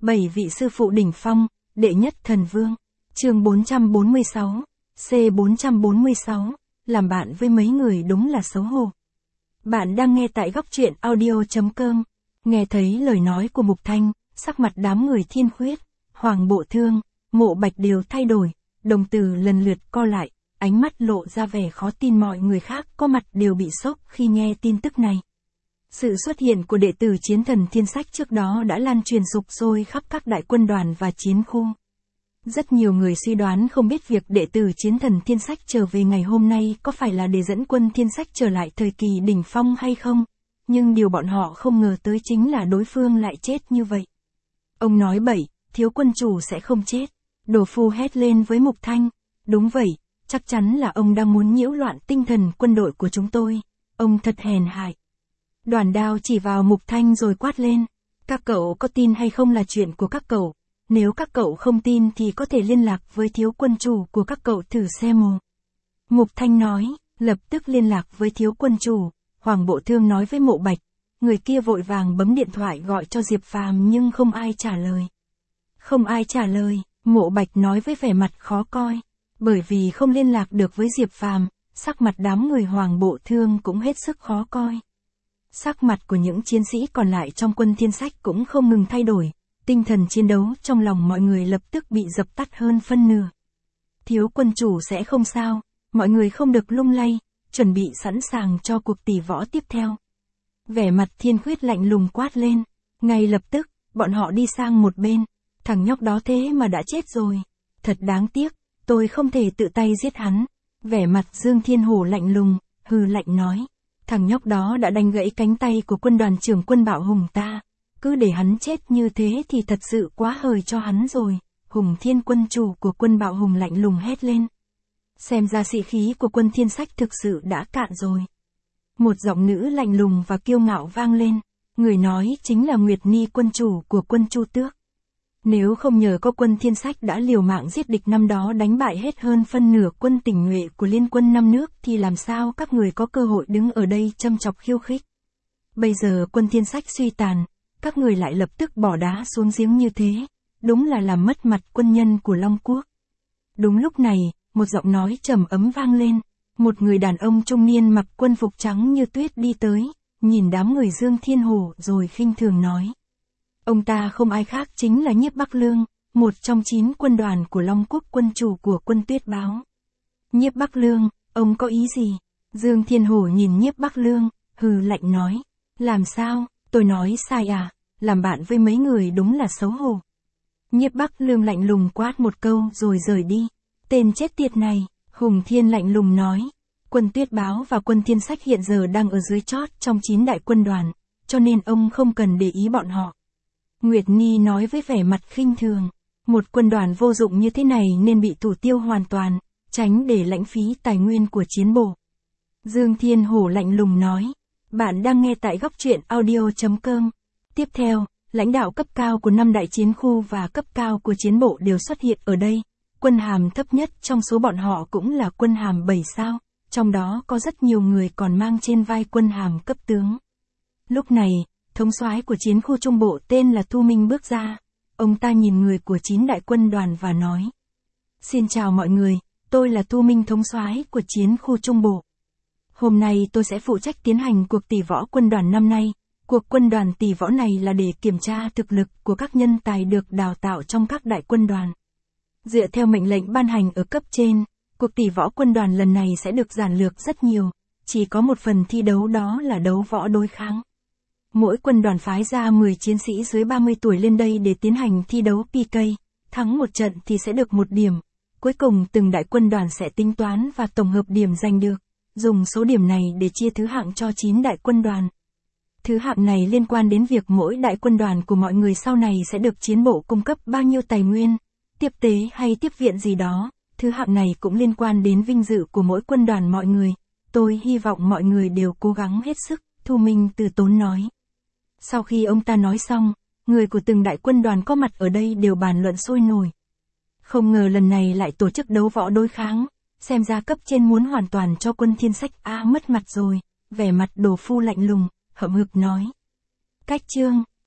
7 vị sư phụ đỉnh phong, đệ nhất thần vương. Chương 446, C446, làm bạn với mấy người đúng là xấu hổ. Bạn đang nghe tại góc truyện audio.com. Nghe thấy lời nói của Mục Thanh, sắc mặt đám người Thiên Khuyết, Hoàng Bộ Thương, Mộ Bạch đều thay đổi, đồng tử lần lượt co lại, ánh mắt lộ ra vẻ khó tin. Mọi người khác có mặt đều bị sốc khi nghe tin tức này. Sự xuất hiện của đệ tử chiến thần Thiên Sách trước đó đã lan truyền sục sôi khắp các đại quân đoàn và chiến khu. Rất nhiều người suy đoán không biết việc đệ tử chiến thần Thiên Sách trở về ngày hôm nay có phải là để dẫn quân Thiên Sách trở lại thời kỳ đỉnh phong hay không, nhưng điều bọn họ không ngờ tới chính là đối phương lại chết như vậy. Ông nói bậy, thiếu quân chủ sẽ không chết. Đồ Phu hét lên với Mục Thanh. Đúng vậy, chắc chắn là ông đang muốn nhiễu loạn tinh thần quân đội của chúng tôi. Ông thật hèn hại. Đoàn Đao chỉ vào Mục Thanh rồi quát lên. Các cậu có tin hay không là chuyện của các cậu. Nếu các cậu không tin thì có thể liên lạc với thiếu quân chủ của các cậu thử xem. Mục Thanh nói, lập tức liên lạc với thiếu quân chủ. Hoàng Bộ Thương nói với Mộ Bạch. Người kia vội vàng bấm điện thoại gọi cho Diệp Phàm nhưng không ai trả lời. Không ai trả lời, Mộ Bạch nói với vẻ mặt khó coi. Bởi vì không liên lạc được với Diệp Phàm, sắc mặt đám người Hoàng Bộ Thương cũng hết sức khó coi. Sắc mặt của những chiến sĩ còn lại trong quân Thiên Sách cũng không ngừng thay đổi, tinh thần chiến đấu trong lòng mọi người lập tức bị dập tắt hơn phân nửa. Thiếu quân chủ sẽ không sao, mọi người không được lung lay, chuẩn bị sẵn sàng cho cuộc tỷ võ tiếp theo. Vẻ mặt Thiên Khuyết lạnh lùng quát lên, ngay lập tức, bọn họ đi sang một bên, thằng nhóc đó thế mà đã chết rồi, thật đáng tiếc, tôi không thể tự tay giết hắn. Vẻ mặt Dương Thiên Hổ lạnh lùng, hừ lạnh nói. Thằng nhóc đó đã đánh gãy cánh tay của quân đoàn trưởng quân Bạo Hùng ta. Cứ để hắn chết như thế thì thật sự quá hời cho hắn rồi. Hùng Thiên quân chủ của quân Bạo Hùng lạnh lùng hét lên. Xem ra sĩ khí của quân Thiên Sách thực sự đã cạn rồi. Một giọng nữ lạnh lùng và kiêu ngạo vang lên. Người nói chính là Nguyệt Ni quân chủ của quân Chu Tước. Nếu không nhờ có quân Thiên Sách đã liều mạng giết địch năm đó đánh bại hết hơn phân nửa quân tinh nhuệ của liên quân 5 nước thì làm sao các người có cơ hội đứng ở đây châm chọc khiêu khích. Bây giờ quân Thiên Sách suy tàn, các người lại lập tức bỏ đá xuống giếng như thế, đúng là làm mất mặt quân nhân của Long Quốc. Đúng lúc này, một giọng nói trầm ấm vang lên, một người đàn ông trung niên mặc quân phục trắng như tuyết đi tới, nhìn đám người Dương Thiên Hổ rồi khinh thường nói. Ông ta không ai khác chính là Nhiếp Bắc Lương, một trong 9 quân đoàn của Long Quốc quân chủ của quân Tuyết Báo. Nhiếp Bắc Lương, ông có ý gì? Dương Thiên Hổ nhìn Nhiếp Bắc Lương, hừ lạnh nói. Làm sao, tôi nói sai à, làm bạn với mấy người đúng là xấu hổ. Nhiếp Bắc Lương lạnh lùng quát một câu rồi rời đi. Tên chết tiệt này, Hùng Thiên lạnh lùng nói. Quân Tuyết Báo và quân Thiên Sách hiện giờ đang ở dưới chót trong 9 đại quân đoàn, cho nên ông không cần để ý bọn họ. Nguyệt Ni nói với vẻ mặt khinh thường, một quân đoàn vô dụng như thế này nên bị thủ tiêu hoàn toàn, tránh để lãng phí tài nguyên của chiến bộ. Dương Thiên Hổ lạnh lùng nói, bạn đang nghe tại góc truyện audio.com. Tiếp theo, lãnh đạo cấp cao của 5 đại chiến khu và cấp cao của chiến bộ đều xuất hiện ở đây, quân hàm thấp nhất trong số bọn họ cũng là quân hàm 7 sao, trong đó có rất nhiều người còn mang trên vai quân hàm cấp tướng. Lúc này, thống soái của chiến khu Trung Bộ tên là Thu Minh bước ra. Ông ta nhìn người của 9 đại quân đoàn và nói. Xin chào mọi người, tôi là Thu Minh thống soái của chiến khu Trung Bộ. Hôm nay tôi sẽ phụ trách tiến hành cuộc tỷ võ quân đoàn năm nay. Cuộc quân đoàn tỷ võ này là để kiểm tra thực lực của các nhân tài được đào tạo trong các đại quân đoàn. Dựa theo mệnh lệnh ban hành ở cấp trên, cuộc tỷ võ quân đoàn lần này sẽ được giản lược rất nhiều. Chỉ có một phần thi đấu đó là đấu võ đối kháng. Mỗi quân đoàn phái ra 10 chiến sĩ dưới 30 tuổi lên đây để tiến hành thi đấu PK, thắng một trận thì sẽ được 1 điểm. Cuối cùng từng đại quân đoàn sẽ tính toán và tổng hợp điểm giành được, dùng số điểm này để chia thứ hạng cho 9 đại quân đoàn. Thứ hạng này liên quan đến việc mỗi đại quân đoàn của mọi người sau này sẽ được chiến bộ cung cấp bao nhiêu tài nguyên, tiếp tế hay tiếp viện gì đó. Thứ hạng này cũng liên quan đến vinh dự của mỗi quân đoàn mọi người. Tôi hy vọng mọi người đều cố gắng hết sức, Thu Minh từ tốn nói. Sau khi ông ta nói xong, người của từng đại quân đoàn có mặt ở đây đều bàn luận sôi nổi. Không ngờ lần này lại tổ chức đấu võ đối kháng, xem ra cấp trên muốn hoàn toàn cho quân Thiên Sách mất mặt rồi. Vẻ mặt Đồ Phu lạnh lùng, hậm hực nói. Cách chương